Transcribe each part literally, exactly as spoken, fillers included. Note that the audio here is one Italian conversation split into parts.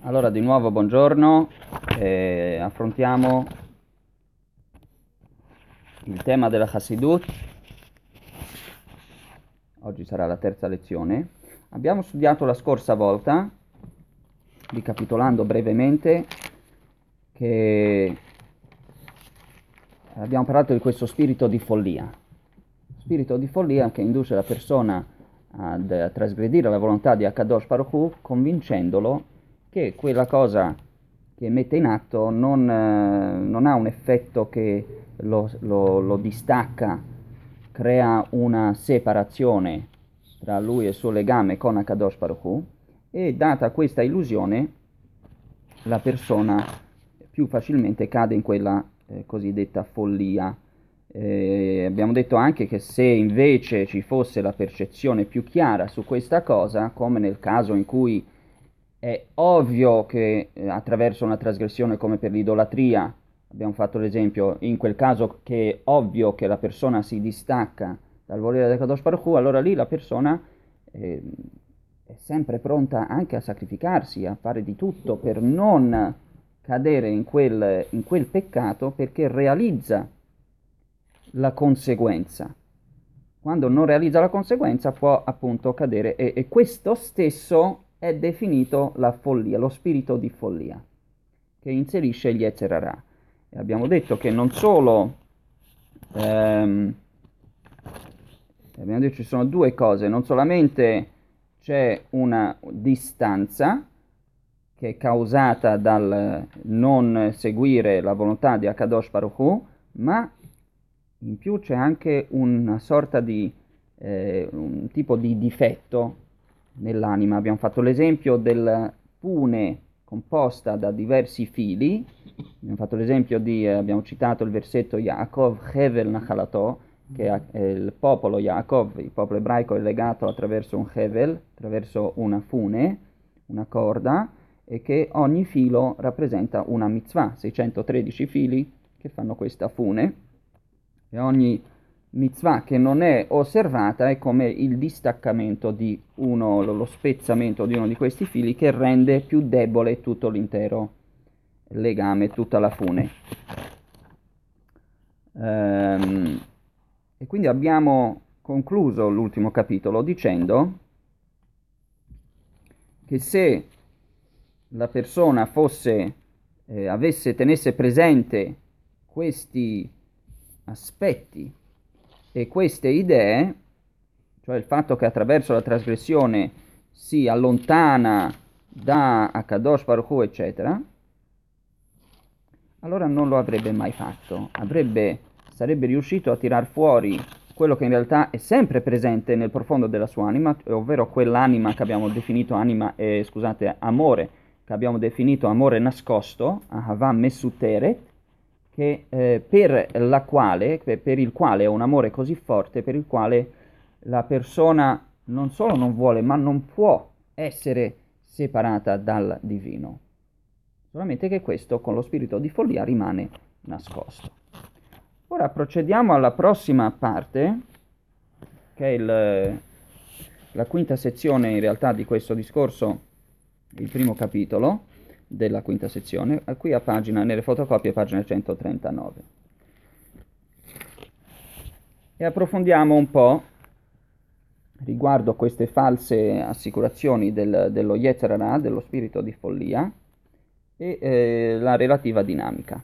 Allora, di nuovo buongiorno, eh, affrontiamo il tema della Hassidut. Oggi sarà la terza lezione. Abbiamo studiato la scorsa volta, ricapitolando brevemente, che abbiamo parlato di questo spirito di follia. Spirito di follia che induce la persona ad trasgredire la volontà di Akadosh Baruch Hu, convincendolo che quella cosa che mette in atto non, eh, non ha un effetto che lo, lo, lo distacca, crea una separazione tra lui e il suo legame con Akadosh Baruch Hu, e data questa illusione la persona più facilmente cade in quella eh, cosiddetta follia. Eh, abbiamo detto anche che se invece ci fosse la percezione più chiara su questa cosa, come nel caso in cui è ovvio che eh, attraverso una trasgressione come per l'idolatria, abbiamo fatto l'esempio, in quel caso che è ovvio che la persona si distacca dal volere del Kadosh Baruch Hu, allora lì la persona eh, è sempre pronta anche a sacrificarsi, a fare di tutto per non cadere in quel, in quel peccato, perché realizza la conseguenza. Quando non realizza la conseguenza può appunto cadere, e, e questo stesso è definito la follia, lo spirito di follia, che inserisce gli Yetzer Hara. E abbiamo detto che non solo ehm, abbiamo detto ci sono due cose, non solamente c'è una distanza che è causata dal non seguire la volontà di Akadosh Baruch Hu, ma in più c'è anche una sorta di eh, un tipo di difetto nell'anima. Abbiamo fatto l'esempio del fune composta da diversi fili. Abbiamo fatto l'esempio di, eh, abbiamo citato il versetto Yaakov Hevel Nachalato, che è il popolo Yaakov, il popolo ebraico, è legato attraverso un Hevel, attraverso una fune, una corda, e che ogni filo rappresenta una mitzvah, seicentotredici fili che fanno questa fune, e ogni mitzvah che non è osservata è come il distaccamento di uno, lo spezzamento di uno di questi fili, che rende più debole tutto l'intero legame, tutta la fune. Ehm, e quindi abbiamo concluso l'ultimo capitolo dicendo che se la persona fosse, eh, avesse, tenesse presente questi aspetti e queste idee, cioè il fatto che attraverso la trasgressione si allontana da Akadosh Baruch Hu, eccetera, allora non lo avrebbe mai fatto, avrebbe, sarebbe riuscito a tirar fuori quello che in realtà è sempre presente nel profondo della sua anima, ovvero quell'anima che abbiamo definito anima, eh, scusate, amore, che abbiamo definito amore nascosto, Ahava Mesuteret, che, eh, per la quale, per, per il quale è un amore così forte, per il quale la persona non solo non vuole, ma non può essere separata dal divino. Solamente che questo con lo spirito di follia rimane nascosto. Ora procediamo alla prossima parte, che è il, la quinta sezione in realtà di questo discorso, il primo capitolo della quinta sezione, qui a pagina, nelle fotocopie, pagina centotrentanove. E approfondiamo un po' riguardo queste false assicurazioni del, dello Yetzer Hara, dello spirito di follia, e eh, la relativa dinamica.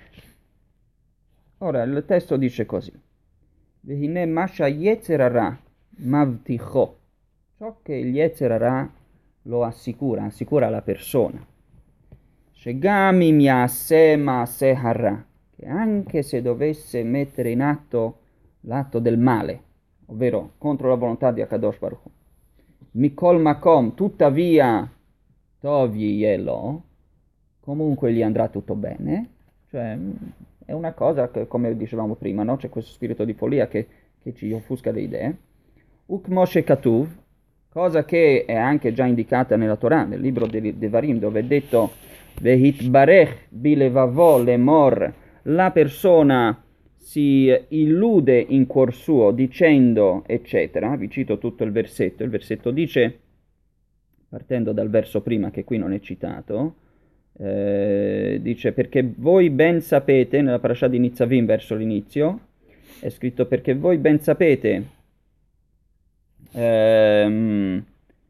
Ora il testo dice così: Vehine masha Yetzer Hara mavticho, ciò che il Yetzer Hara lo assicura, assicura alla persona. Shegami miase maase hara, che anche se dovesse mettere in atto l'atto del male, ovvero contro la volontà di Akadosh Baruch Hu, Mikol Makom, tuttavia Tovi Yelo, comunque gli andrà tutto bene. Cioè è una cosa che, come dicevamo prima, no? C'è questo spirito di follia che, che ci offusca le idee. Uk Moshe Katuv, cosa che è anche già indicata nella Torah, nel libro di Devarim, dove è detto Vehit Barech bilevavo lemor, la persona si illude in cuor suo dicendo, eccetera. Vi cito tutto il versetto. Il versetto dice: partendo dal verso prima che qui non è citato, eh, dice perché voi ben sapete, nella parasha di Nitzavim verso l'inizio, è scritto perché voi ben sapete ehm,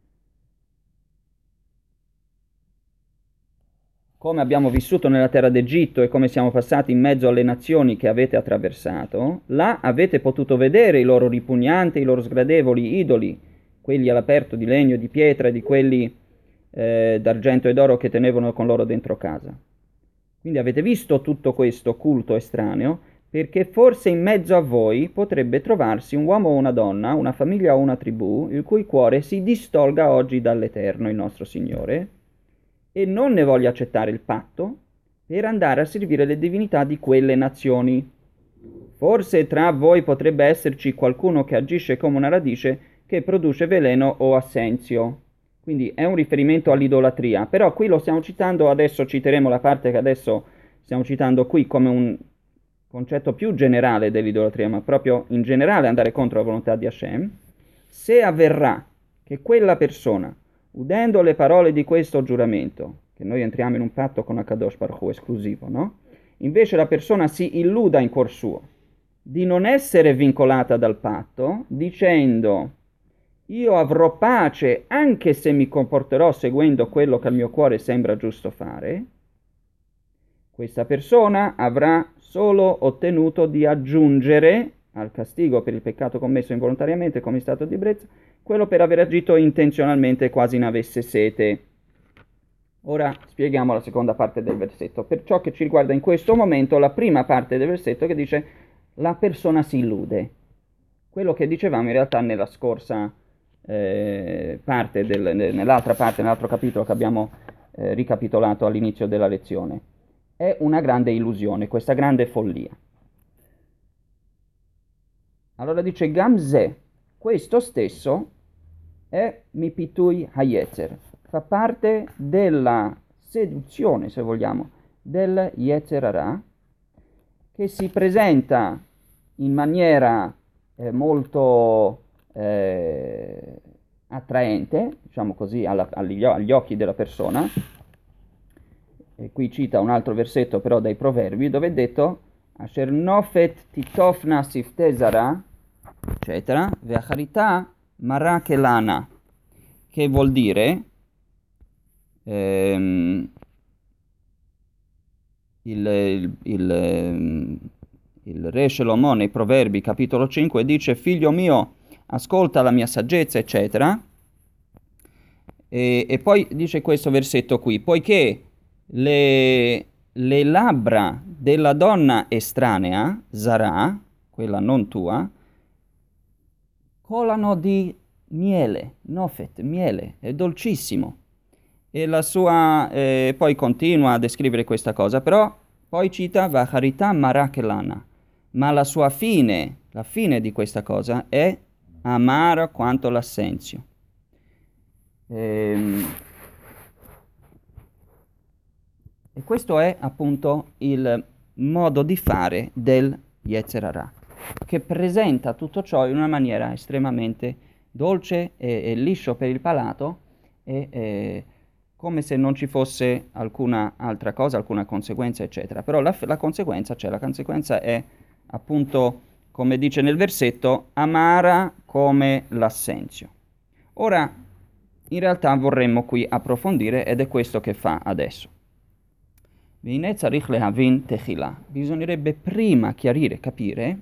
come abbiamo vissuto nella terra d'Egitto e come siamo passati in mezzo alle nazioni che avete attraversato, là avete potuto vedere i loro ripugnanti, i loro sgradevoli idoli, quelli all'aperto di legno e di pietra e di quelli eh, d'argento e d'oro che tenevano con loro dentro casa. Quindi avete visto tutto questo culto estraneo, perché forse in mezzo a voi potrebbe trovarsi un uomo o una donna, una famiglia o una tribù, il cui cuore si distolga oggi dall'Eterno, il nostro Signore, e non ne voglia accettare il patto per andare a servire le divinità di quelle nazioni. Forse tra voi potrebbe esserci qualcuno che agisce come una radice che produce veleno o assenzio. Quindi è un riferimento all'idolatria, però qui lo stiamo citando, adesso citeremo la parte che adesso stiamo citando qui come un concetto più generale dell'idolatria, ma proprio in generale andare contro la volontà di Hashem. Se avverrà che quella persona, udendo le parole di questo giuramento, che noi entriamo in un patto con Akadosh Baruch Hu esclusivo, no? Invece la persona si illuda in cuor suo di non essere vincolata dal patto, dicendo io avrò pace anche se mi comporterò seguendo quello che al mio cuore sembra giusto fare, questa persona avrà solo ottenuto di aggiungere al castigo per il peccato commesso involontariamente come stato di ebbrezza, quello per aver agito intenzionalmente quasi ne avesse sete. Ora spieghiamo la seconda parte del versetto. Per ciò che ci riguarda in questo momento, la prima parte del versetto che dice la persona si illude. Quello che dicevamo in realtà nella scorsa eh, parte, del, nell'altra parte, nell'altro capitolo che abbiamo eh, ricapitolato all'inizio della lezione. È una grande illusione, questa grande follia. Allora dice Gamze, questo stesso è Mipitui Hayetzer, fa parte della seduzione, se vogliamo, del Yetzer Hara, che si presenta in maniera eh, molto eh, attraente, diciamo così, alla, agli, agli occhi della persona. E qui cita un altro versetto però dai Proverbi, dove è detto Asher nofet titofna siftezara, eccetera, ve'acharita marakelana, che vuol dire ehm, il, il, il, il re Shlomo nei Proverbi capitolo cinque dice figlio mio ascolta la mia saggezza eccetera e, e poi dice questo versetto qui poiché le, le labbra della donna estranea Zara, quella non tua, colano di miele, nofet, miele, è dolcissimo. E la sua, eh, poi continua a descrivere questa cosa, però poi cita Vacharita Marakelana, ma la sua fine, la fine di questa cosa è amara quanto l'assenzio. Ehm, e questo è appunto il modo di fare del Yetzer Hara, che presenta tutto ciò in una maniera estremamente dolce e, e liscio per il palato e eh, come se non ci fosse alcuna altra cosa, alcuna conseguenza, eccetera. Però la, la conseguenza c'è, la conseguenza è appunto, come dice nel versetto, amara come l'assenzio. Ora, in realtà vorremmo qui approfondire ed è questo che fa adesso. Bisognerebbe prima chiarire, capire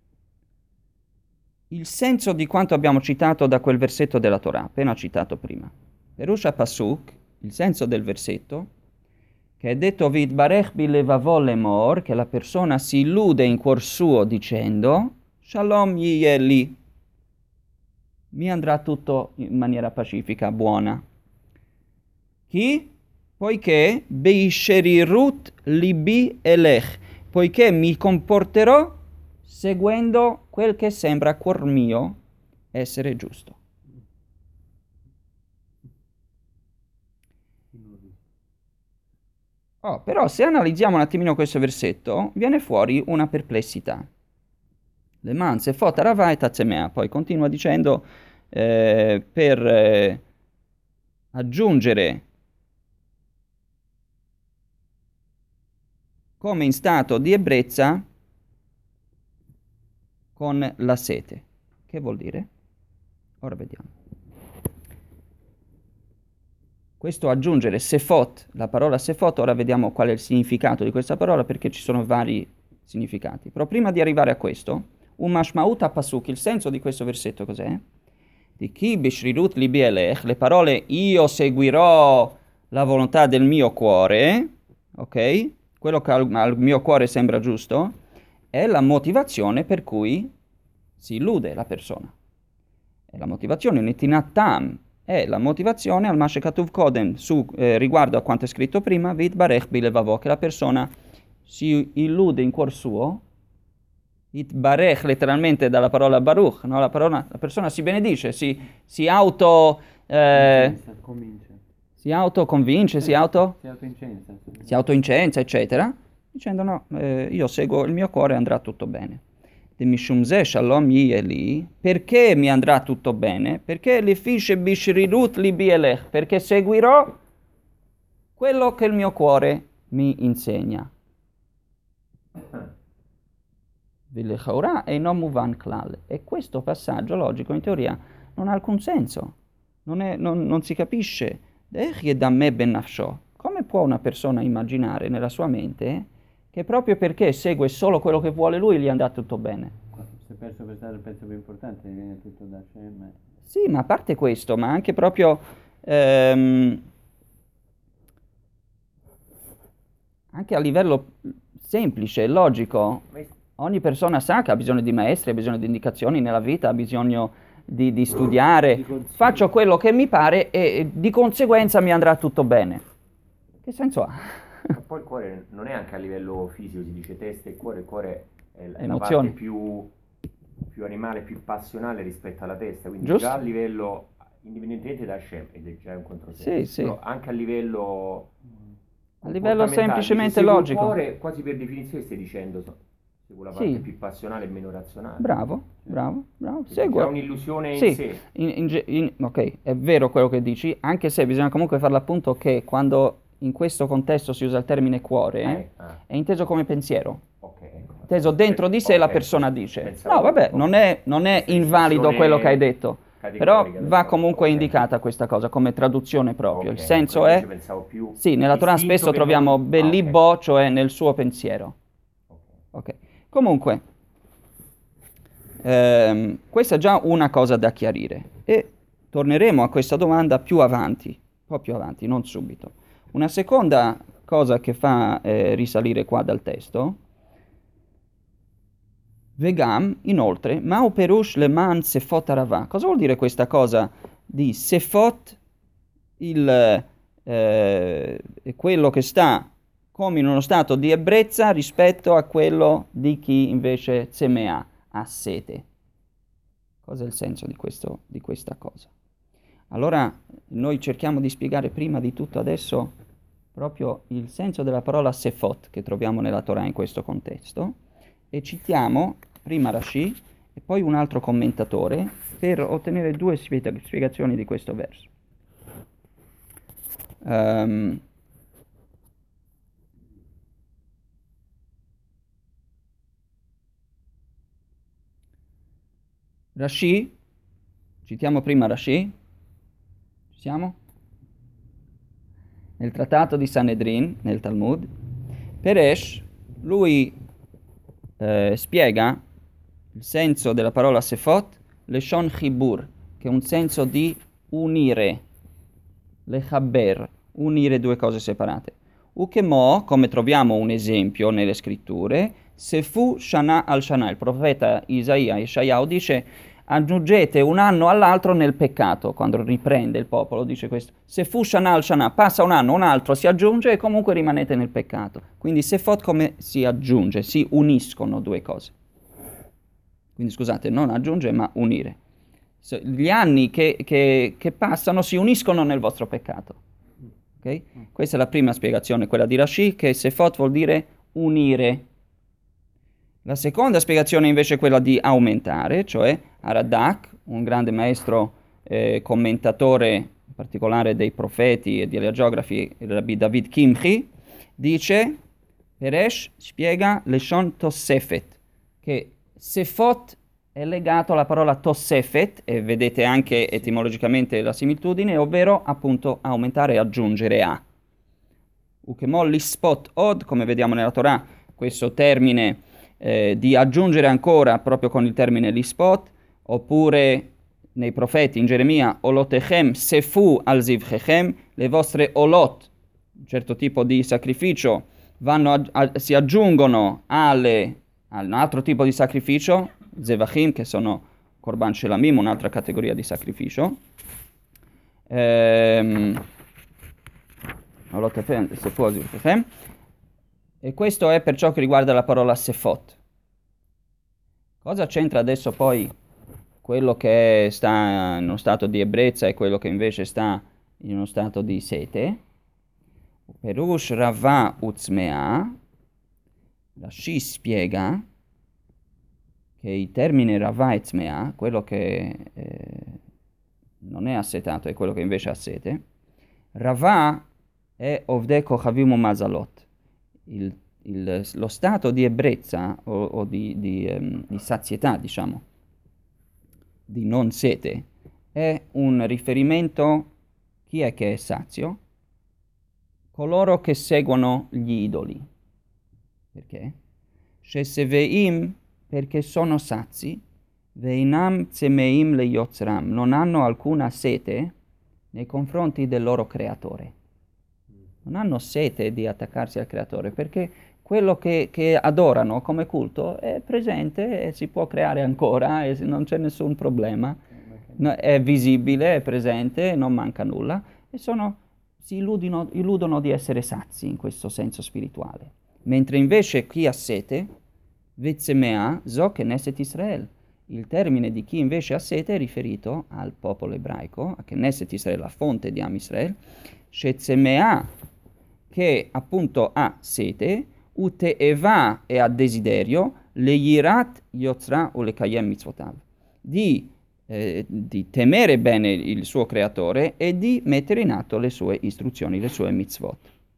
il senso di quanto abbiamo citato da quel versetto della Torah, appena citato prima. Perusha Pasuk, il senso del versetto, che è detto Vidbarech bilevavo lemor, che la persona si illude in cuor suo dicendo Shalom yiyeli, mi andrà tutto in maniera pacifica, buona. Chi? Poiché beisherirut libi elech, poiché mi comporterò seguendo quel che sembra a cuor mio essere giusto. Oh, però se analizziamo un attimino questo versetto, viene fuori una perplessità. Le manze fotaravai tazemea, poi continua dicendo eh, per... Eh, aggiungere come in stato di ebbrezza con la sete. Che vuol dire? Ora vediamo. Questo aggiungere sefot, la parola sefot, ora vediamo qual è il significato di questa parola perché ci sono vari significati. Però prima di arrivare a questo, un mashmaut pasuk, il senso di questo versetto cos'è? Di chi bishrirut libi elech, le parole io seguirò la volontà del mio cuore, ok? Quello che al, al mio cuore sembra giusto, è la motivazione per cui si illude la persona. È la motivazione, netinat tam, è la motivazione al mashekatuv kodem, su, eh, riguardo a quanto è scritto prima, vid barech bilevavo, che la persona si illude in cuor suo, it barech letteralmente dalla parola baruch, no? la, parola, la persona si benedice, si, si auto... Eh, si autoconvince, si auto... Si autoincensa. Si autoincensa, eccetera, dicendo no, eh, io seguo il mio cuore e andrà tutto bene. De mishum ze shalom yeli, perché mi andrà tutto bene? Perché li fishe bishrirut libi elech, perché seguirò quello che il mio cuore mi insegna. E non muvan klal. E questo passaggio logico in teoria non ha alcun senso, non, è, non, non si capisce. Come può una persona immaginare nella sua mente che proprio perché segue solo quello che vuole lui gli andrà tutto bene? Se penso per stare il pezzo più importante viene tutto da Hashem. Sì, ma a parte questo, ma anche proprio ehm, anche a livello semplice, logico, ogni persona sa che ha bisogno di maestri, ha bisogno di indicazioni nella vita, ha bisogno di, di studiare, di faccio quello che mi pare e di conseguenza mi andrà tutto bene. Che senso ha? Ma poi il cuore non è anche a livello fisico, si dice testa e cuore, il cuore è la Emozioni. parte più, più animale, più passionale rispetto alla testa, quindi Giusto. già a livello, indipendentemente da Hashem, ed è già un controsenso, Sì, sì. però anche a livello A livello semplicemente seguo logico. Il cuore quasi per definizione stai dicendo, so, seguo la parte Sì. più passionale e meno razionale. Bravo, bravo, bravo. Quindi Seguo. È un'illusione Sì, in sé. in, in, in, ok, è vero quello che dici, anche se bisogna comunque fare l'appunto che quando in questo contesto si usa il termine cuore, Eh, ah. è inteso come pensiero. Okay, ecco. Inteso dentro di sé Okay, la persona dice. pensavo- No, vabbè, okay. non è, non è invalido Definizione quello che hai detto, però categorica, va d'accordo, comunque ok. indicata questa cosa come traduzione proprio. Il Ok, senso invece è, pensavo più sì, nella Torah istinto spesso che troviamo non- bellibo, ah, ok. cioè nel suo pensiero. Ok. Ok, comunque, ehm, questa è già una cosa da chiarire e torneremo a questa domanda più avanti, un po' più avanti, non subito. Una seconda cosa che fa eh, risalire qua dal testo, Vegam, inoltre, Mao Perush Leman Sefot Arava. Cosa vuol dire questa cosa di Sefot, il, eh, quello che sta come in uno stato di ebbrezza rispetto a quello di chi invece Zemea, ha sete? Cos'è il senso di, questo, di questa cosa? Allora, noi cerchiamo di spiegare prima di tutto adesso proprio il senso della parola Sefot che troviamo nella Torah in questo contesto e citiamo prima Rashi e poi un altro commentatore per ottenere due spiega- spiegazioni di questo verso. Um, Rashi, citiamo prima Rashi, ci siamo? Nel trattato di Sanedrin, nel Talmud, Peresh, lui eh, spiega il senso della parola Sefot, Leshon Chibur, che è un senso di unire, Lechaber, unire due cose separate. Ukemo, come troviamo un esempio nelle scritture, Sefu Shana al Shana, il profeta Isaia, Yeshayahu, dice aggiungete un anno all'altro nel peccato, quando riprende il popolo dice questo. Sefu Shana al Shana, passa un anno, un altro si aggiunge e comunque rimanete nel peccato. Quindi Sefot come si aggiunge, si uniscono due cose. Quindi scusate, non aggiunge ma unire. Gli anni che, che, che passano si uniscono nel vostro peccato. Okay? Questa è la prima spiegazione, quella di Rashi, che Sefot vuol dire unire. La seconda spiegazione invece è quella di aumentare, cioè Aradak, un grande maestro eh, commentatore in particolare dei profeti e degli agiografi, il Rabbi David Kimchi, dice, Peresh spiega Leshon Tosefet, che Sefot è legato alla parola Tosefet, e vedete anche etimologicamente la similitudine, ovvero appunto aumentare e aggiungere a. Ukemol lispot od, come vediamo nella Torah, questo termine eh, di aggiungere ancora proprio con il termine lispot, oppure nei profeti in Geremia, olotechem sefu al zivchechem, le vostre olot, un certo tipo di sacrificio, vanno a, a, si aggiungono alle, a un altro tipo di sacrificio, zevachim, che sono korban shelamim, un'altra categoria di sacrificio. Ehm, sefu al zivchechem. E questo è per ciò che riguarda la parola sefot. Cosa c'entra adesso poi quello che sta in uno stato di ebbrezza e quello che invece sta in uno stato di sete? Perush Rava Utzmea, Rashi spiega che il termine Rava Utzmea, quello che eh, non è assetato e quello che invece ha sete, Rava è Ovdei Kochavim Umazalot. Il, il, lo stato di ebbrezza o, o di, di, um, di sazietà, diciamo, di non sete, è un riferimento, chi è che è sazio? Coloro che seguono gli idoli. Perché? Sheseveim, perché sono sazi, veinam tzemeim le yotzram, non hanno alcuna sete nei confronti del loro creatore. Non hanno sete di attaccarsi al creatore, perché quello che, che adorano come culto è presente e si può creare ancora e non c'è nessun problema. No, è visibile, è presente, non manca nulla e sono, si illudono, illudono di essere sazi in questo senso spirituale. Mentre invece chi ha sete, Vetzemea, zo Knesset Israel. Il termine di chi invece ha sete è riferito al popolo ebraico, a Knesset Israel, la fonte di Am Israel, Shetzemea, che appunto ha sete, ute eva e ha desiderio, le yirat yotzra o le kayem mitzvotav, di, eh, di temere bene il suo creatore e di mettere in atto le sue istruzioni, le sue mitzvot.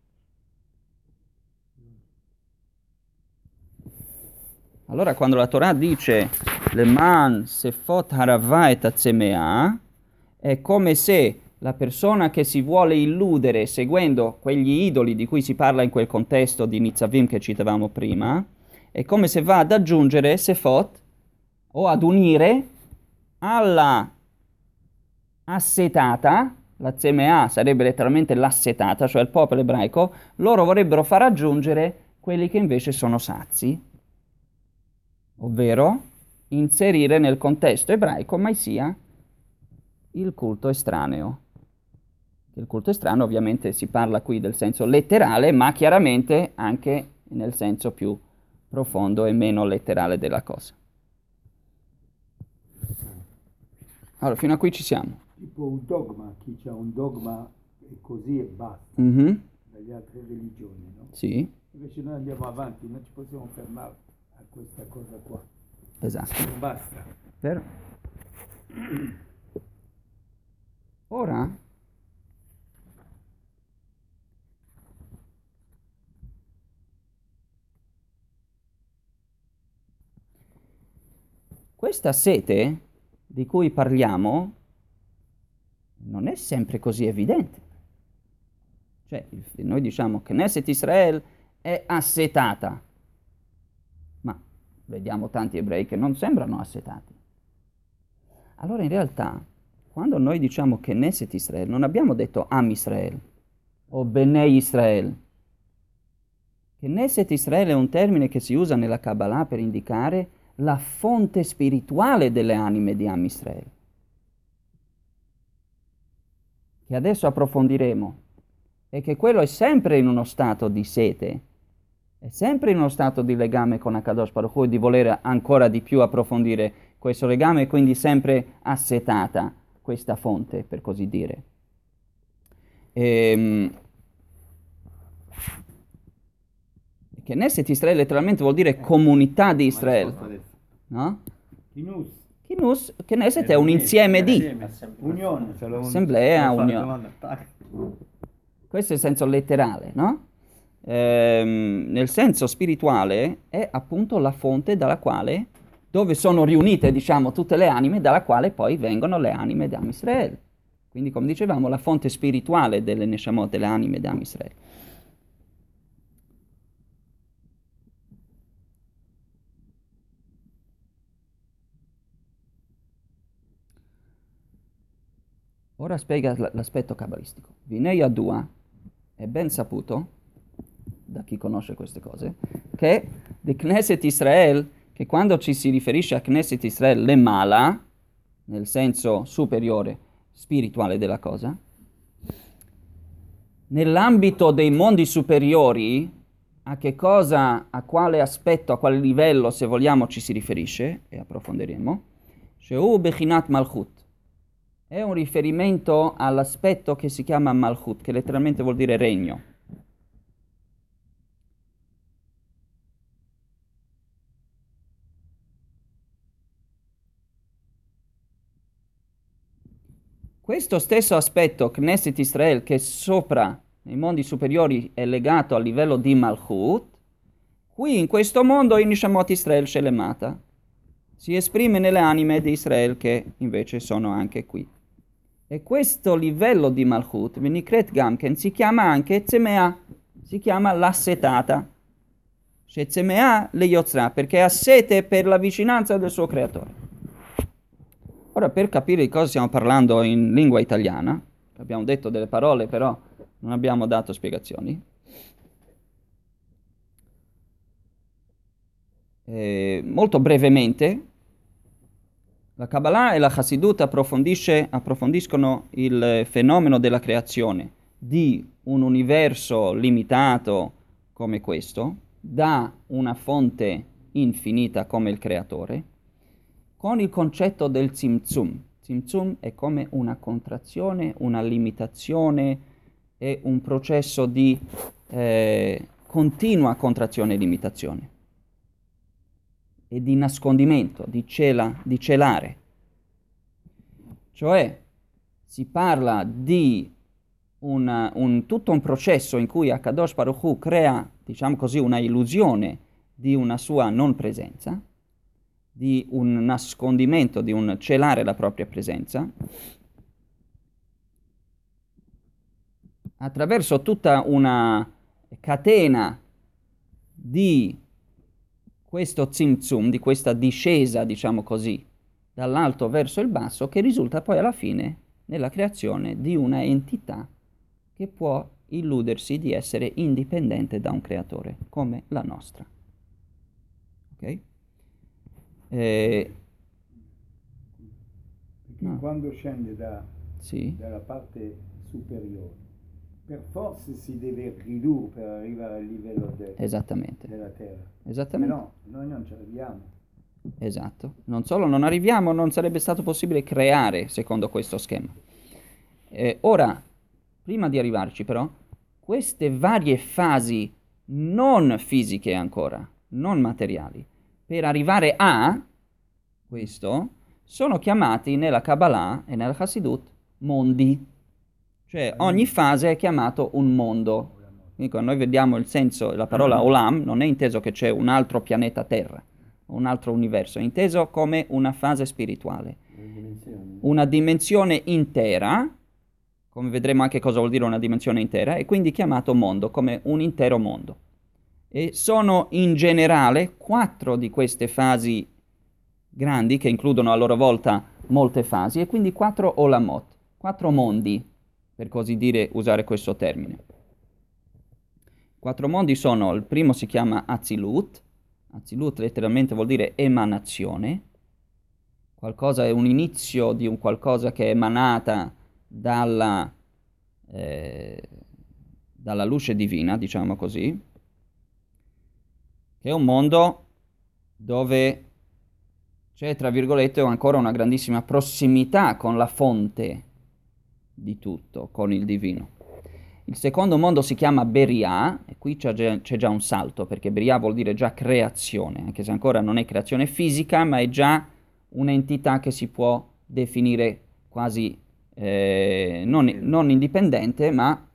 Allora quando la Torah dice leman sefot harava et atzemea, è come se la persona che si vuole illudere seguendo quegli idoli di cui si parla in quel contesto di Nitzavim che citavamo prima, è come se va ad aggiungere sefot o ad unire alla assetata, la tzemea sarebbe letteralmente l'assetata, cioè il popolo ebraico, loro vorrebbero far aggiungere quelli che invece sono sazi, ovvero inserire nel contesto ebraico mai sia il culto estraneo. Il culto estraneo ovviamente si parla qui del senso letterale, ma chiaramente anche nel senso più profondo e meno letterale della cosa. Allora, fino a qui ci siamo. Tipo un dogma, chi c'ha un dogma è così e basta, Mm-hmm. dalle altre religioni, no? Sì, Invece noi andiamo avanti, non ci possiamo fermare a questa cosa qua. esatto. Non basta. Vero? Ora questa sete di cui parliamo non è sempre così evidente. Cioè, noi diciamo che Knesset Israel è assetata, ma vediamo tanti ebrei che non sembrano assetati. Allora in realtà, quando noi diciamo che Knesset Israel, non abbiamo detto Am Israel o Benei Israel. Knesset Israel è un termine che si usa nella Kabbalah per indicare la fonte spirituale delle anime di Am Israel, che adesso approfondiremo, e che quello è sempre in uno stato di sete, è sempre in uno stato di legame con Akadosh Baruch Hu e di voler ancora di più approfondire questo legame, e quindi sempre assetata questa fonte, per così dire. Ehm, Knesset Israel letteralmente vuol dire comunità di Israele, no? Kinus. Kinus, Knesset è un insieme di. Unione. Assemblea, unione. Questo è il senso letterale, no? Ehm, nel senso spirituale è appunto la fonte dalla quale, dove sono riunite, diciamo, tutte le anime, dalla quale poi vengono le anime di Am Israel. Quindi, come dicevamo, la fonte spirituale delle Neshamot, delle anime di Am Israel. Ora spiega l- l'aspetto cabalistico. Vinei Adua è ben saputo, da chi conosce queste cose, che di Knesset Israel, che quando ci si riferisce a Knesset Israel le mala, nel senso superiore, spirituale della cosa, nell'ambito dei mondi superiori, a che cosa, a quale aspetto, a quale livello, se vogliamo, ci si riferisce, e approfondiremo, Shehu Bechinat Malchut. È un riferimento all'aspetto che si chiama Malchut, che letteralmente vuol dire regno. Questo stesso aspetto, Knesset Israel, che sopra, nei mondi superiori, è legato al livello di Malchut, qui in questo mondo, in Neshamot Israel Shelemata, si esprime nelle anime di Israel che invece sono anche qui. E questo livello di Malchut, Venikret Gamken, si chiama anche Tzemea, si chiama l'assetata. Cioè Tzemea le Yotzra, perché ha sete per la vicinanza del suo creatore. Ora, per capire di cosa stiamo parlando in lingua italiana, abbiamo detto delle parole, però non abbiamo dato spiegazioni. Eh, molto brevemente, la Kabbalah e la Chassidut approfondisce, approfondiscono il fenomeno della creazione di un universo limitato come questo, da una fonte infinita come il creatore, con il concetto del Tzimtzum. Tzimtzum è come una contrazione, una limitazione, è un processo di eh, continua contrazione e limitazione. E di nascondimento, di, cela, di celare. Cioè si parla di una, un, tutto un processo in cui Akadosh Baruch Hu crea, diciamo così, una illusione di una sua non presenza, di un nascondimento, di un celare la propria presenza, attraverso tutta una catena di questo Tzimtzum, di questa discesa, diciamo così, dall'alto verso il basso, che risulta poi alla fine nella creazione di una entità che può illudersi di essere indipendente da un creatore, come la nostra. Ok? Eh, no. Quando scende da, sì. dalla parte superiore, per forza si deve ridurre per arrivare al livello de, Esattamente. della terra. Esattamente. No, noi non ci arriviamo. Esatto. Non solo non arriviamo, non sarebbe stato possibile creare secondo questo schema. Eh, ora, prima di arrivarci però, queste varie fasi non fisiche ancora, non materiali, per arrivare a questo, sono chiamati nella Kabbalah e nella Chassidut mondi. Cioè ogni fase è chiamato un mondo. Quindi quando noi vediamo il senso, la parola Olam, non è inteso che c'è un altro pianeta Terra, un altro universo, è inteso come una fase spirituale. Una dimensione intera, come vedremo anche cosa vuol dire una dimensione intera, e quindi chiamato mondo, come un intero mondo. E sono in generale quattro di queste fasi grandi, che includono a loro volta molte fasi, e quindi quattro Olamot, quattro mondi, per così dire, usare questo termine. Quattro mondi sono, il primo si chiama Atzilut, Atzilut letteralmente vuol dire emanazione, qualcosa è un inizio di un qualcosa che è emanata dalla, eh, dalla luce divina, diciamo così, che è un mondo dove c'è, tra virgolette, ancora una grandissima prossimità con la fonte di tutto, con il divino. Il secondo mondo si chiama Beria, e qui c'è già, c'è già un salto, perché Beria vuol dire già creazione, anche se ancora non è creazione fisica, ma è già un'entità che si può definire quasi eh, non, non indipendente, ma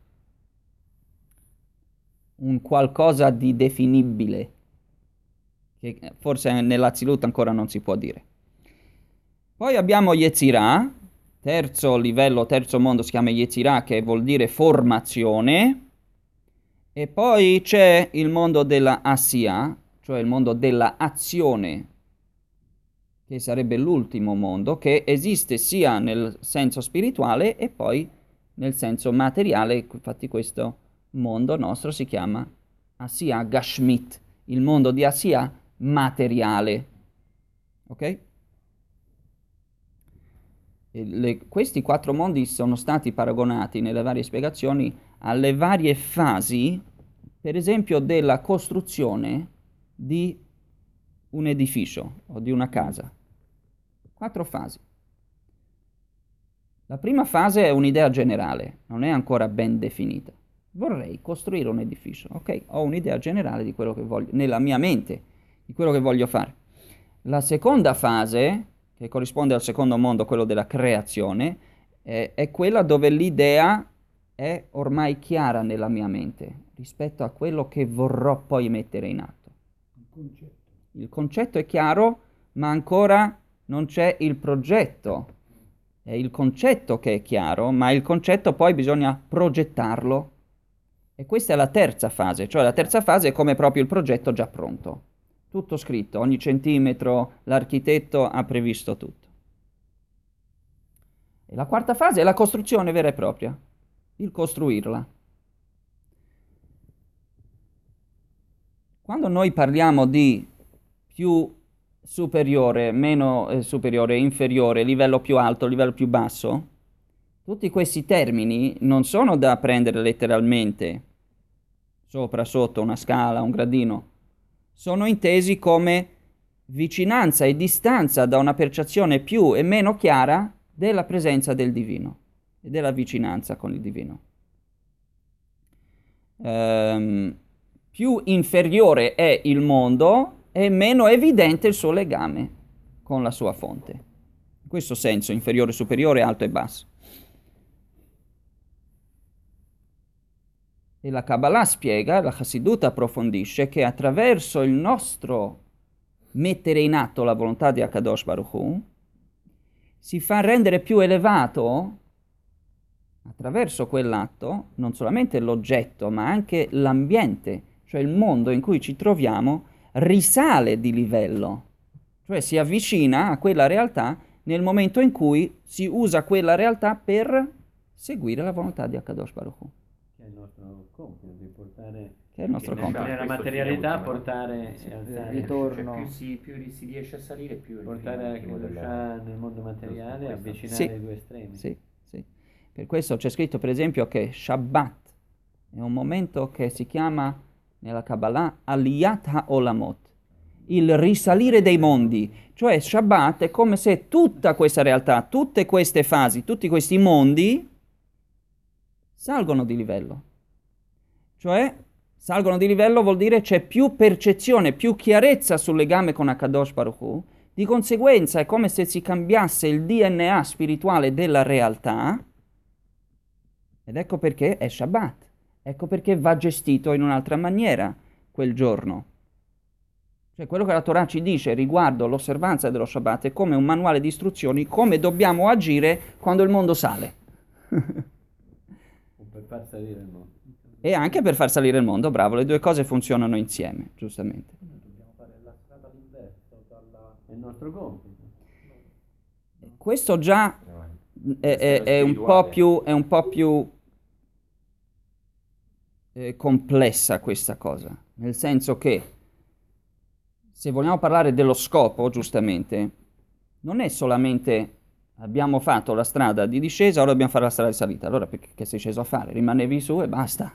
un qualcosa di definibile, che forse nell'Azilut ancora non si può dire. Poi abbiamo Yetzirah, terzo livello, terzo mondo si chiama Yetzirah, che vuol dire formazione, e poi c'è il mondo della Asiyah, cioè il mondo della azione, che sarebbe l'ultimo mondo, che esiste sia nel senso spirituale e poi nel senso materiale. Infatti questo mondo nostro si chiama Asiyah Gashmit, il mondo di Asiyah materiale. Ok? E le, questi quattro mondi sono stati paragonati nelle varie spiegazioni alle varie fasi, per esempio, della costruzione di un edificio o di una casa. Quattro fasi. La prima fase è un'idea generale, non è ancora ben definita. Vorrei costruire un edificio, ok? Ho un'idea generale di quello che voglio, nella mia mente, di quello che voglio fare. La seconda fase, che corrisponde al secondo mondo, quello della creazione, è, è quella dove l'idea è ormai chiara nella mia mente rispetto a quello che vorrò poi mettere in atto. Il concetto. Il concetto è chiaro, ma ancora non c'è il progetto. È il concetto che è chiaro, ma il concetto poi bisogna progettarlo. E questa è la terza fase, cioè la terza fase è come proprio il progetto già pronto. Tutto scritto, ogni centimetro, l'architetto ha previsto tutto. E la quarta fase è la costruzione vera e propria, il costruirla. Quando noi parliamo di più superiore, meno eh, superiore, inferiore, livello più alto, livello più basso, tutti questi termini non sono da prendere letteralmente, sopra, sotto, una scala, un gradino. Sono intesi come vicinanza e distanza da una percezione più e meno chiara della presenza del divino e della vicinanza con il divino. Ehm, più inferiore è il mondo e meno evidente il suo legame con la sua fonte. In questo senso, inferiore, superiore, alto e basso. E la Kabbalah spiega, la Chassidut approfondisce che attraverso il nostro mettere in atto la volontà di Akadosh Baruch Hu si fa rendere più elevato, attraverso quell'atto, non solamente l'oggetto, ma anche l'ambiente, cioè il mondo in cui ci troviamo, risale di livello, cioè si avvicina a quella realtà nel momento in cui si usa quella realtà per seguire la volontà di Akadosh Baruch Hu. Che è il nostro compito, di portare... Che è il nostro Che compito. Nella Questo materialità fine ultimo, portare Sì, e alzare, ritorno. Cioè, più, si, più si riesce a salire, più il portare fine la ultimo della- Kedusha nel mondo materiale e Questo. avvicinare Sì. i due estremi. Sì, sì. Per questo c'è scritto per esempio che Shabbat è un momento che si chiama nella Kabbalah Aliyat HaOlamot, il risalire dei mondi. Cioè Shabbat è come se tutta questa realtà, tutte queste fasi, tutti questi mondi salgono di livello. Cioè salgono di livello vuol dire c'è più percezione, più chiarezza sul legame con Akadosh Baruch Hu. Di conseguenza è come se si cambiasse il D N A spirituale della realtà. Ed ecco perché è Shabbat. Ecco perché va gestito in un'altra maniera quel giorno. Cioè quello che la Torah ci dice riguardo l'osservanza dello Shabbat è come un manuale di istruzioni come dobbiamo agire quando il mondo sale. O per far salire il mondo. E anche per far salire il mondo, bravo, le due cose funzionano insieme, giustamente. Dobbiamo fare la strada all'inverso dalla... È il nostro compito. Questo già è, è- è un po' più, è un po' più eh, complessa questa cosa, nel senso che se vogliamo parlare dello scopo, giustamente, non è solamente abbiamo fatto la strada di discesa, ora dobbiamo fare la strada di salita. Allora perché che sei sceso a fare? Rimanevi su e basta.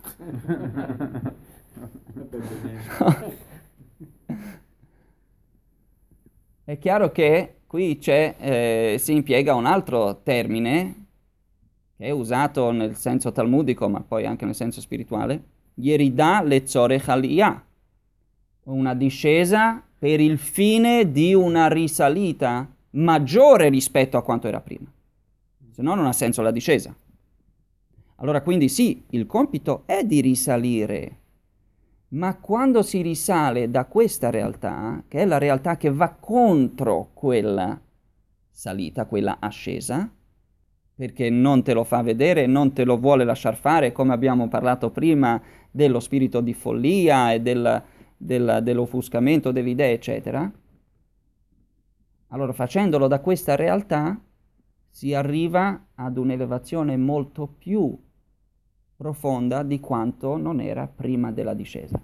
È chiaro che qui c'è, eh, si impiega un altro termine che è usato nel senso talmudico, ma poi anche nel senso spirituale, Yerida letzorech aliyah, una discesa per il fine di una risalita maggiore rispetto a quanto era prima. Se no non ha senso la discesa. Allora quindi sì, il compito è di risalire, ma quando si risale da questa realtà, che è la realtà che va contro quella salita, quella ascesa, perché non te lo fa vedere, non te lo vuole lasciar fare, come abbiamo parlato prima dello spirito di follia e del, del, dell'offuscamento delle idee, eccetera. Allora facendolo da questa realtà si arriva ad un'elevazione molto più profonda di quanto non era prima della discesa.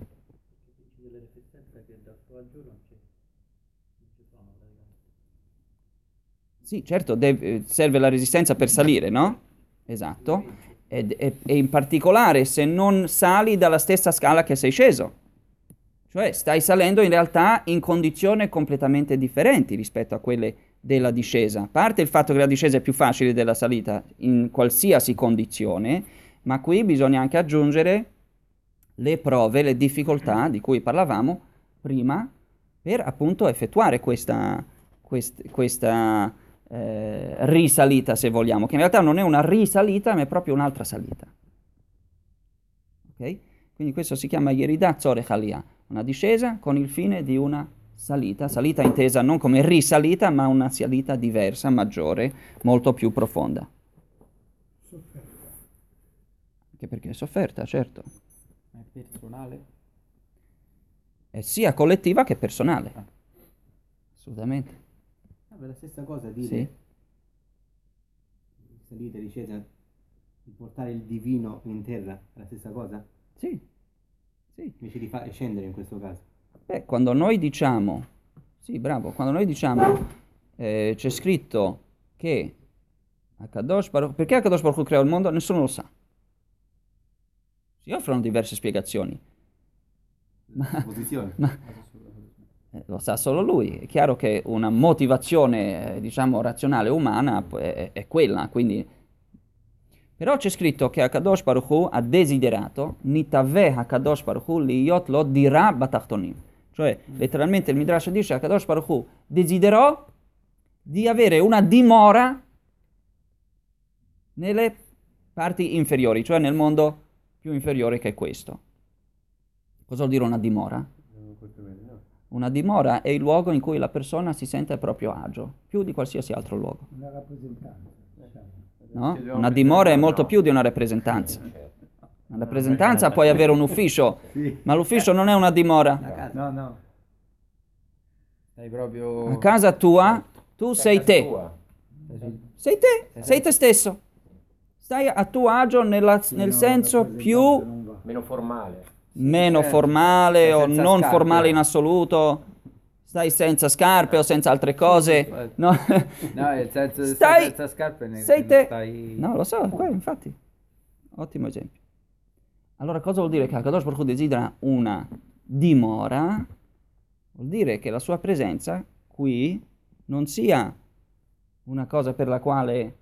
Sì, certo, deve- serve la resistenza per salire, no? Esatto. Ed- E, e in particolare se non sali dalla stessa scala che sei sceso. Cioè stai salendo in realtà in condizioni completamente differenti rispetto a quelle della discesa. A parte il fatto che la discesa è più facile della salita in qualsiasi condizione, ma qui bisogna anche aggiungere le prove, le difficoltà di cui parlavamo prima per appunto effettuare questa, quest- questa eh, risalita, se vogliamo, che in realtà non è una risalita, ma è proprio un'altra salita. Ok? Quindi questo si chiama Yerida Tzorech Aliyah, una discesa con il fine di una salita, salita intesa non come risalita, ma una salita diversa, maggiore, molto più profonda. Sofferta. Anche perché è sofferta, certo. Ma è personale? È sia collettiva che personale. Ah. Assolutamente. Vabbè, la stessa cosa dire Sì. salita, discesa, di portare il divino in terra, è la stessa cosa? Sì. Sì. Invece di fare scendere in questo caso. Beh, quando noi diciamo, sì, bravo, quando noi diciamo, eh, c'è scritto che Akadosh Baruch, perché Akadosh Baruch Hu creò il mondo, nessuno lo sa. Si offrono diverse spiegazioni. Ma, Posizione. ma eh, lo sa solo lui. È chiaro che una motivazione, eh, diciamo, razionale umana è, è quella, quindi. Però c'è scritto che Akadosh Baruch Hu ha desiderato, Nitaveh Akadosh Baruch Hu liyot lo dira batachtonim. Cioè, letteralmente il Midrash dice Akadosh Baruch Hu desiderò di avere una dimora nelle parti inferiori, cioè nel mondo più inferiore che è questo. Cosa vuol dire una dimora? Una dimora è il luogo in cui la persona si sente a proprio agio, più di qualsiasi altro luogo. Una rappresentanza, diciamo. No? Una dimora è molto più di una rappresentanza. Una rappresentanza puoi avere un ufficio, Sì. ma l'ufficio non è una dimora. No, no. Stai proprio... A casa tua, tu sei te. Tua. Sei te, sei te stesso. Stai a tuo agio nella- nel No, senso rappresentanza più non va. Meno formale. meno certo. formale Stai o senza non scarpe. formale in assoluto. Stai senza scarpe o senza altre cose. Sì, No, No, nel senso Stai- stai senza scarpe ne- sei non te. stai... No, lo so, qua infatti. Ottimo esempio. Allora cosa vuol dire che Akadosh Baruch Hu desidera una dimora? Vuol dire che la sua presenza qui non sia una cosa per la quale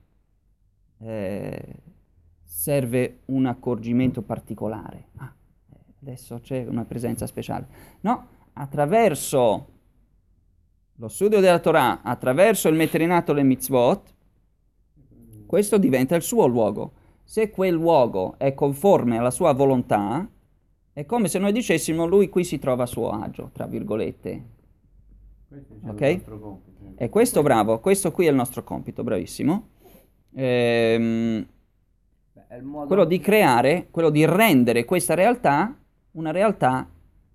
eh, serve un accorgimento particolare. Ah, adesso c'è una presenza speciale. No, attraverso lo studio della Torah, attraverso il mettere in atto le mitzvot, questo diventa il suo luogo. Se quel luogo è conforme alla sua volontà, è come se noi dicessimo lui qui si trova a suo agio, tra virgolette. Questo è Ok? il nostro compito. E questo bravo, questo qui è il nostro compito, bravissimo. Ehm, Beh, è il modo... quello di creare, quello di rendere questa realtà una realtà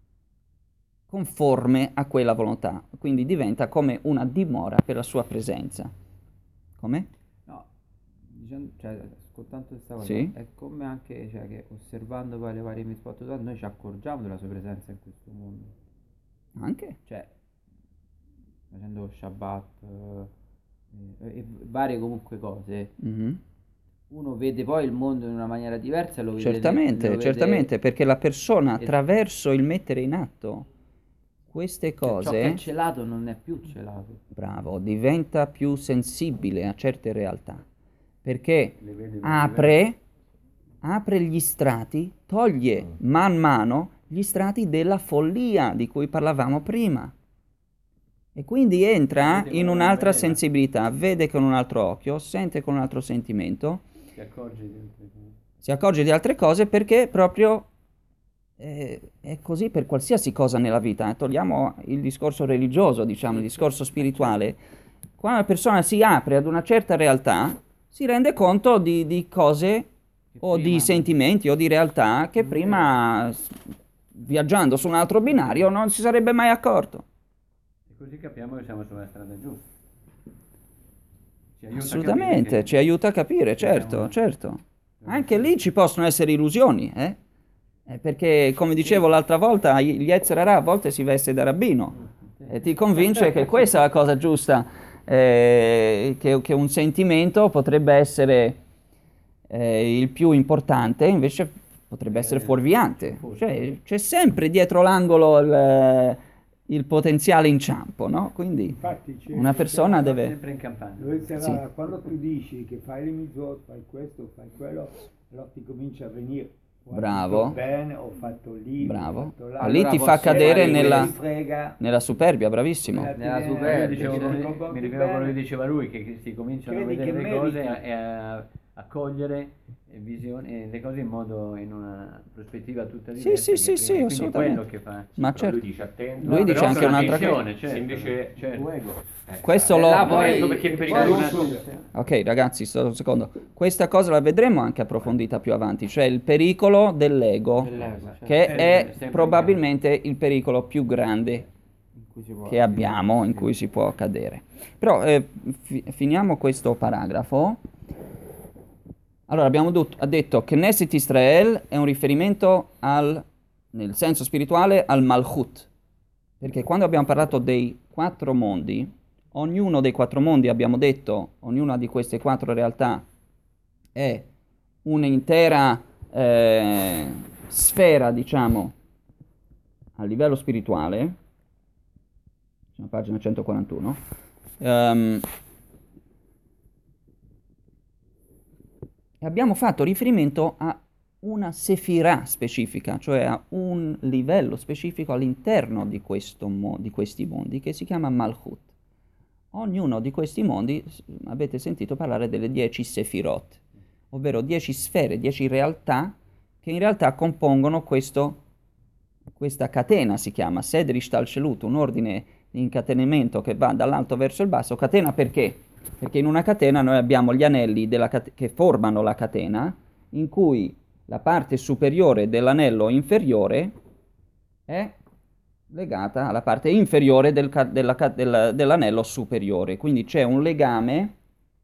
conforme a quella volontà, quindi diventa come una dimora per la sua presenza. Come? No, dicendo, cioè, ascoltando questa cosa, Sì. è come anche, cioè, che osservando poi le varie mitzvot, noi ci accorgiamo della sua presenza in questo mondo. Anche? Cioè, facendo Shabbat eh, e, e varie comunque cose, Mhm. uno vede poi il mondo in una maniera diversa e lo vede... Certamente, lo vede- certamente, perché la persona e- attraverso il mettere in atto queste cioè, ciò che è cose, celato non è più celato. bravo, diventa più sensibile a certe realtà, perché Le vedi apre, apre gli strati, toglie man mano gli strati della follia di cui parlavamo prima. E quindi entra Vede in quello che un'altra vedeva. sensibilità, vede con un altro occhio, sente con un altro sentimento, Si accorge di altre cose. si accorge di altre cose perché proprio eh, è così per qualsiasi cosa nella vita. Eh, Togliamo il discorso religioso, diciamo, il discorso spirituale. Quando una persona si apre ad una certa realtà, si rende conto di, di cose o di prima- sentimenti o di realtà che prima, s- viaggiando su un altro binario, non si sarebbe mai accorto. E così capiamo che siamo sulla strada giusta. Ci aiuta a Assolutamente, capire che- ci aiuta a capire, che certo, siamo- certo. Anche lì ci possono essere illusioni, eh? Eh, perché, come dicevo l'altra volta, gli Yetzer Hara a volte si veste da rabbino e ti convince che questa è la cosa giusta, eh, che, che un sentimento potrebbe essere eh, il più importante, invece potrebbe essere fuorviante. Cioè, c'è sempre dietro l'angolo il, il potenziale inciampo, no? Quindi Infatti c'è- una persona deve... sempre in campagna. Dove sarà, Sì. quando tu dici che fai le mitzvot, fai questo, fai quello, allora ti comincia a venire. Ho Bravo. agito bene, ho fatto lì, Bravo. ho fatto là. Ah, lì Allora ti fa possiamo cadere dire- nella, Mi frega. nella superbia, bravissimo. Nella- Nella Io superbia, Dicevo sì. come- Ti comporti mi riferivo a quello che bene. diceva lui, che, che si cominciano Credi a vedere che le cose meriti. e a, a- a cogliere e visioni- e le cose in modo in una prospettiva tutta Sì, diversa. sì, che sì, prima- sì, quindi assolutamente. quello che fa. Ma Però certo. lui dice attento. Lui No, dice però anche sono un'altra attenzione, cosa. certo, Se invece certo. Fuego. Eh, Questo eh, lo- là poi- ecco perché il poi- pericolo poi- Ok, ragazzi, sto un secondo. Questa cosa la vedremo anche approfondita più avanti, cioè il pericolo dell'ego, Dell'ego, certo. che Sempre- è sempre probabilmente il pericolo più grande in cui si può- che abbiamo, in cui si può cadere. Però eh, fi- finiamo questo paragrafo. Allora, abbiamo dut- ha detto che Knesset Israel è un riferimento al, nel senso spirituale, al Malchut. Perché quando abbiamo parlato dei quattro mondi, ognuno dei quattro mondi, abbiamo detto, ognuna di queste quattro realtà è un'intera eh, sfera, diciamo, a livello spirituale. Siamo a pagina centoquarantuno. Ehm, e abbiamo fatto riferimento a una sefirah specifica, cioè a un livello specifico all'interno di, questo mo- di questi mondi che si chiama Malchut. Ognuno di questi mondi, s- avete sentito parlare delle dieci sefirot, ovvero dieci sfere, dieci realtà che in realtà compongono questo, questa catena, si chiama Seder Ishtal Shelut, un ordine di incatenamento che va dall'alto verso il basso. Catena perché? Perché in una catena noi abbiamo gli anelli della cate- che formano la catena, in cui la parte superiore dell'anello inferiore è legata alla parte inferiore del ca- della ca- del- dell'anello superiore. Quindi c'è un legame,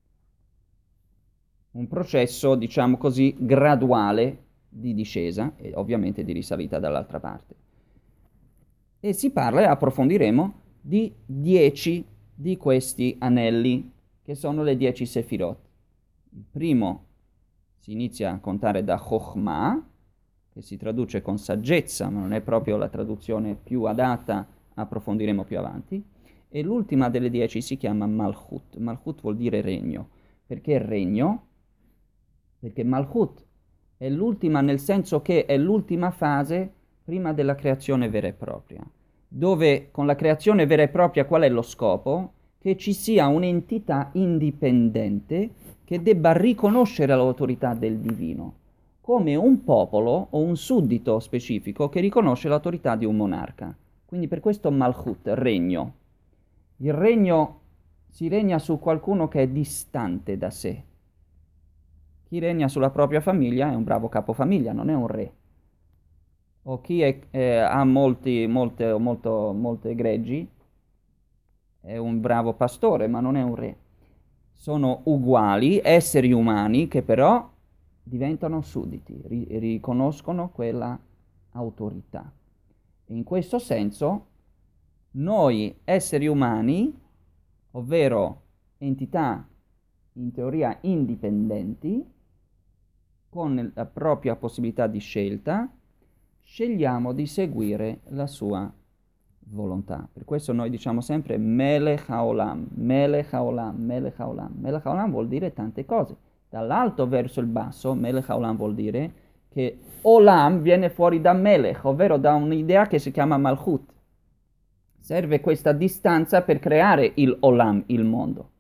un processo, diciamo così, graduale di discesa e ovviamente di risalita dall'altra parte. E si parla, e approfondiremo, di dieci di questi anelli, che sono le dieci sefirot. Il primo si inizia a contare da Chokhmah, che si traduce con saggezza, ma non è proprio la traduzione più adatta, approfondiremo più avanti. E l'ultima delle dieci si chiama Malchut. Malchut vuol dire regno. Perché regno? Perché Malchut è l'ultima nel senso che è l'ultima fase prima della creazione vera e propria. Dove con la creazione vera e propria qual è lo scopo? Che ci sia un'entità indipendente che debba riconoscere l'autorità del divino, come un popolo o un suddito specifico che riconosce l'autorità di un monarca. Quindi per questo Malchut, regno. Il regno si regna su qualcuno che è distante da sé. Chi regna sulla propria famiglia è un bravo capofamiglia, non è un re. O chi è, eh, ha molti, molte, molto, molte greggi è un bravo pastore, ma non è un re. Sono uguali, esseri umani che però diventano sudditi, ri- riconoscono quella autorità. E in questo senso noi esseri umani, ovvero entità in teoria indipendenti, con la propria possibilità di scelta, scegliamo di seguire la sua volontà. Per questo noi diciamo sempre Melech Haolam, Melech Haolam, Melech Haolam. Melech Haolam vuol dire tante cose. Dall'alto verso il basso, Melech Haolam vuol dire che Olam viene fuori da Melech, ovvero da un'idea che si chiama Malchut. serve questa distanza per creare il Olam, il mondo.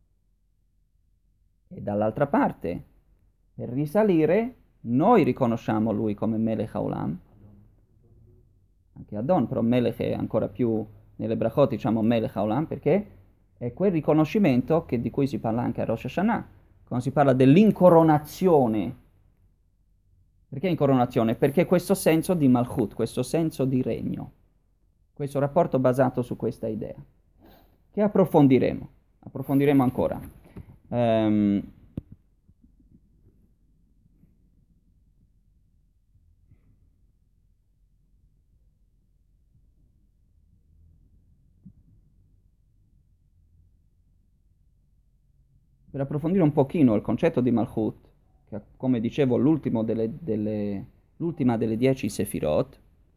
E dall'altra parte, per risalire, noi riconosciamo lui come Melech Haolam, anche Adon, però Melech è ancora più, nelle brachot diciamo Melech Haolam, perché è quel riconoscimento che, di cui si parla anche a Rosh Hashanah, quando si parla dell'incoronazione. Perché incoronazione? Perché questo senso di Malchut, questo senso di regno, questo rapporto basato su questa idea, che approfondiremo, approfondiremo ancora. Um, per approfondire un pochino il concetto di Malchut, che come dicevo l'ultimo delle, delle, l'ultima delle dieci Sefirot,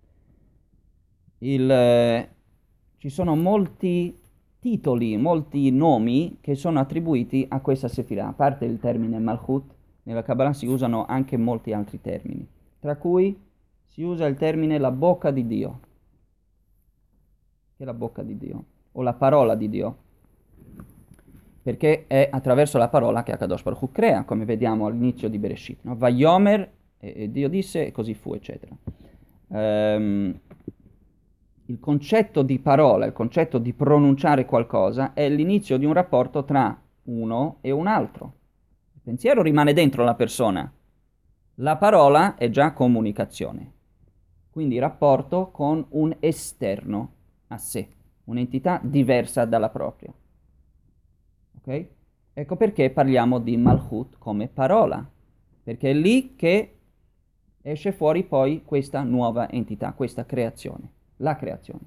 il, eh, ci sono molti titoli, molti nomi che sono attribuiti a questa Sefirah. A parte il termine Malchut, nella Kabbalah si usano anche molti altri termini, tra cui si usa il termine la bocca di Dio. Che è la bocca di Dio? O la parola di Dio? Perché è attraverso la parola che Akadosh Baruch Hu crea, come vediamo all'inizio di Bereshit. No? Vayomer, e, e Dio disse, e così fu, eccetera. Um, il concetto di parola, il concetto di pronunciare qualcosa, è l'inizio di un rapporto tra uno e un altro. Il pensiero rimane dentro la persona. La parola è già comunicazione. Quindi rapporto con un esterno a sé, un'entità diversa dalla propria. Okay? Ecco perché parliamo di Malchut come parola, perché è lì che esce fuori poi questa nuova entità, questa creazione, la creazione.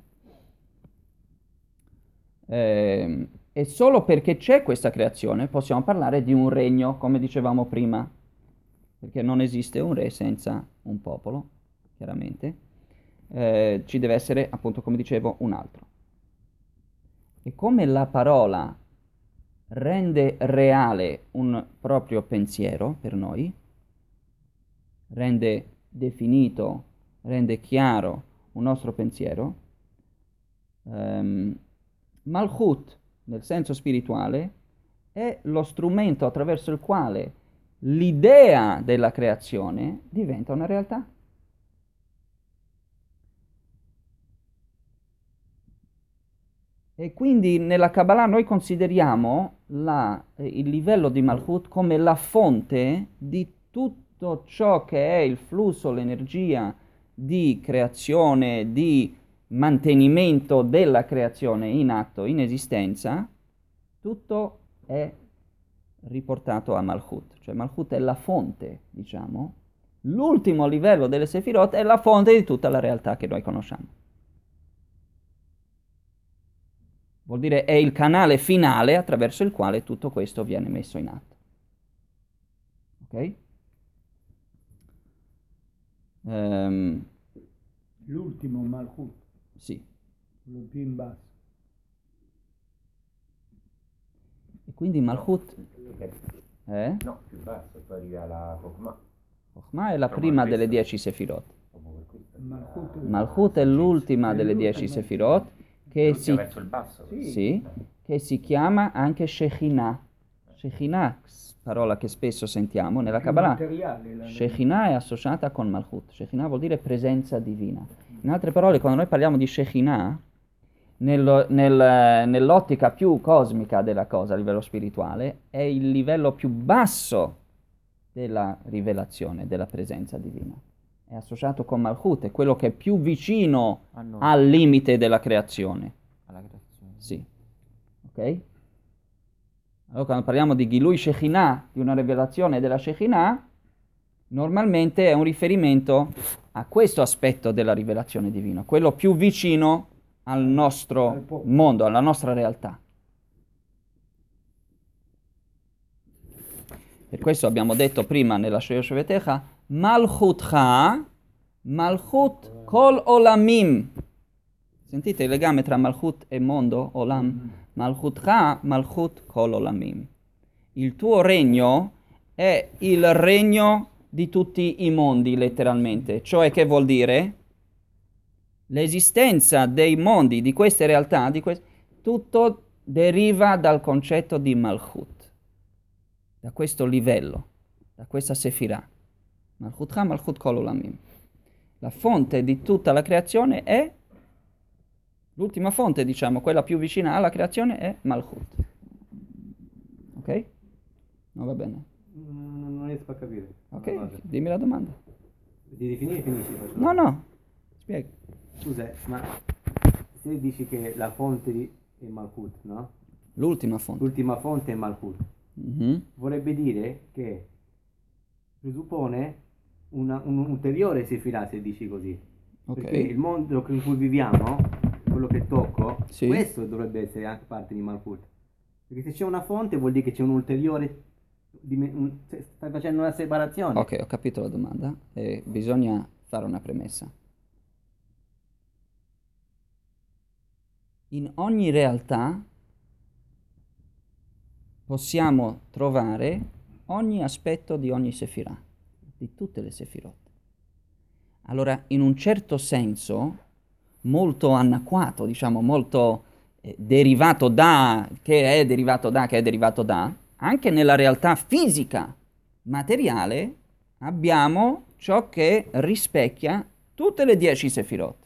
Eh, e solo perché c'è questa creazione possiamo parlare di un regno, come dicevamo prima, perché non esiste un re senza un popolo, chiaramente. Eh, ci deve essere, appunto, come dicevo, un altro. E come la parola rende reale un proprio pensiero per noi, rende definito, rende chiaro un nostro pensiero, um, Malchut, nel senso spirituale, è lo strumento attraverso il quale l'idea della creazione diventa una realtà. E quindi nella Kabbalah noi consideriamo la, eh, il livello di Malchut come la fonte di tutto ciò che è il flusso, l'energia di creazione, di mantenimento della creazione in atto, in esistenza. Tutto è riportato a Malchut, cioè Malchut è la fonte, diciamo. L'ultimo livello delle Sefirot è la fonte di tutta la realtà che noi conosciamo. Vuol dire è il canale finale attraverso il quale tutto questo viene messo in atto. Ok? Um, L'ultimo Malchut, sì. quello più in basso. E quindi Malchut... Eh? No, più basso, poi arriva la Chokhmah. Chokhmah è la Però prima questo- delle dieci Sefirot. Malchut è- Malchut è l'ultima delle l'ultima, dieci sì. Sefirot che L'ultima si, verso il basso. Sì. sì, che si chiama anche Shekhinah. Shekhinah, parola che spesso sentiamo nella Più Kabbalah. materiale, la- Shekhinah è associata con Malchut. Shekhinah vuol dire presenza divina. In altre parole, quando noi parliamo di Shekhinah, nel- nel- nell'ottica più cosmica della cosa a livello spirituale, è il livello più basso della rivelazione, della presenza divina. È associato con Malchut, è quello che è più vicino A noi, al limite della creazione. alla creazione. Sì. Ok? Allora quando parliamo di Gilui Shekhinah, di una rivelazione della Shekhinah, normalmente è un riferimento a questo aspetto della rivelazione divina, quello più vicino al nostro Al popolo. mondo, alla nostra realtà. Per questo abbiamo detto prima nella Shoya Shevetecha, Malchutcha, Malchut kol olamim. Sentite il legame tra Malchut e mondo, olam? Malchutcha, Malchut kol olamim. Il tuo regno è il regno di tutti i mondi, letteralmente. Cioè che vuol dire? l'esistenza dei mondi, di queste realtà, di que- tutto deriva dal concetto di Malchut, da questo livello, da questa Sefirah. Malchut Ha, Malchut Kol Olamim. La fonte di tutta la creazione è, l'ultima fonte, diciamo, quella più vicina alla creazione è Malchut. Ok? Non va bene? Non, non riesco a capire. Ok, dimmi la domanda. Di definire finisci? faccio No, la- no, spiega. Scusa, ma se dici che la fonte di- è Malkut, no? L'ultima fonte. L'ultima fonte è Malkut. Mhm. Vorrebbe dire che presuppone una, un ulteriore Sefirah, se dici così. Ok. Perché il mondo in cui viviamo, quello che tocco, Sì. questo dovrebbe essere anche parte di Malkut. Perché se c'è una fonte vuol dire che c'è un ulteriore... dime- un- cioè, stai facendo una separazione. Ok, ho capito la domanda e bisogna fare una premessa. In ogni realtà possiamo trovare ogni aspetto di ogni Sefirah, di tutte le Sefirot. Allora, in un certo senso, molto anacquato, diciamo, molto eh, derivato da, che è derivato da, che è derivato da, anche nella realtà fisica, materiale, abbiamo ciò che rispecchia tutte le dieci Sefirot.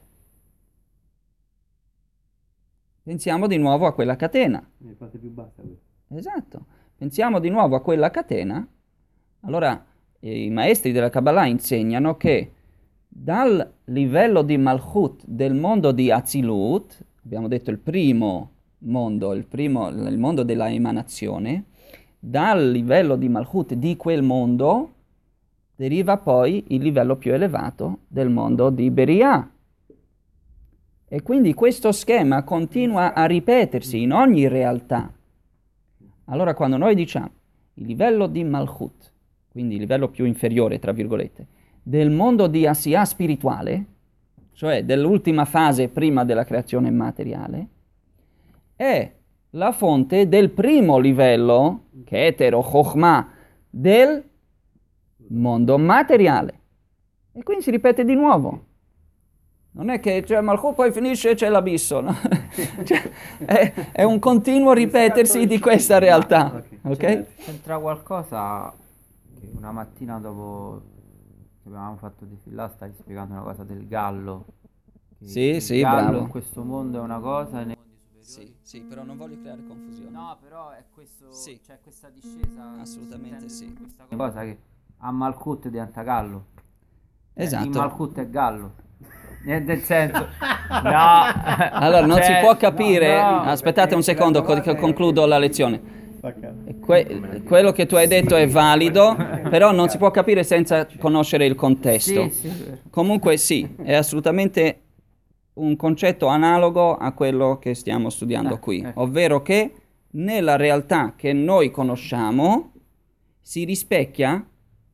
Pensiamo di nuovo a quella catena. Nelle parti più basse questo. Esatto. Pensiamo di nuovo a quella catena. Allora, eh, i maestri della Kabbalah insegnano che dal livello di Malchut del mondo di Atzilut, abbiamo detto il primo mondo, il, primo, il mondo della emanazione, dal livello di Malchut di quel mondo deriva poi il livello più elevato del mondo di Beriah. E quindi questo schema continua a ripetersi in ogni realtà. Allora quando noi diciamo il livello di Malchut, quindi il livello più inferiore, tra virgolette, del mondo di Asiyah spirituale, cioè dell'ultima fase prima della creazione materiale, è la fonte del primo livello, che è Etero Chokhmah, del mondo materiale. E quindi si ripete di nuovo. Non è che c'è Malchut, poi finisce e c'è l'abisso, no? Cioè, è, è un continuo ripetersi di questa realtà, ok? C'entra qualcosa che una mattina dopo che avevamo fatto defilare stavi spiegando una cosa del gallo. Che Sì, il sì, gallo bravo. in questo mondo è una cosa e nei mondi superiori... Sì, sì, però non voglio creare confusione. No, però è questo, Sì. c'è questa discesa. Assolutamente si intende sì. Questa cosa che a Malkut diventa gallo. Eh, Esatto. In Malkut è gallo. Eh, Nel senso, no. Allora, non Cioè, si può capire, no, no. aspettate un secondo, co- che concludo la lezione. Staccato. Que- quello che tu hai detto è valido, però non si può capire senza conoscere il contesto. Sì, sì, è vero. Comunque sì, è assolutamente un concetto analogo a quello che stiamo studiando Eh, qui, eh. ovvero che nella realtà che noi conosciamo si rispecchia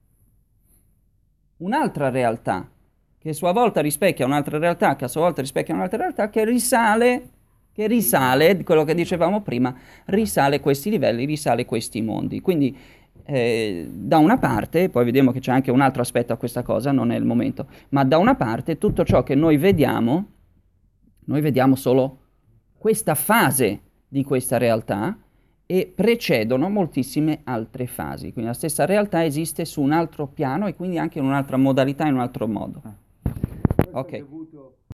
un'altra realtà, che a sua volta rispecchia un'altra realtà, che a sua volta rispecchia un'altra realtà, che risale, che risale, di quello che dicevamo prima, risale questi livelli, risale questi mondi. Quindi eh, da una parte, poi vediamo che c'è anche un altro aspetto a questa cosa, non è il momento, ma da una parte tutto ciò che noi vediamo, noi vediamo solo questa fase di questa realtà e precedono moltissime altre fasi. Quindi la stessa realtà esiste su un altro piano e quindi anche in un'altra modalità, in un altro modo. Ok.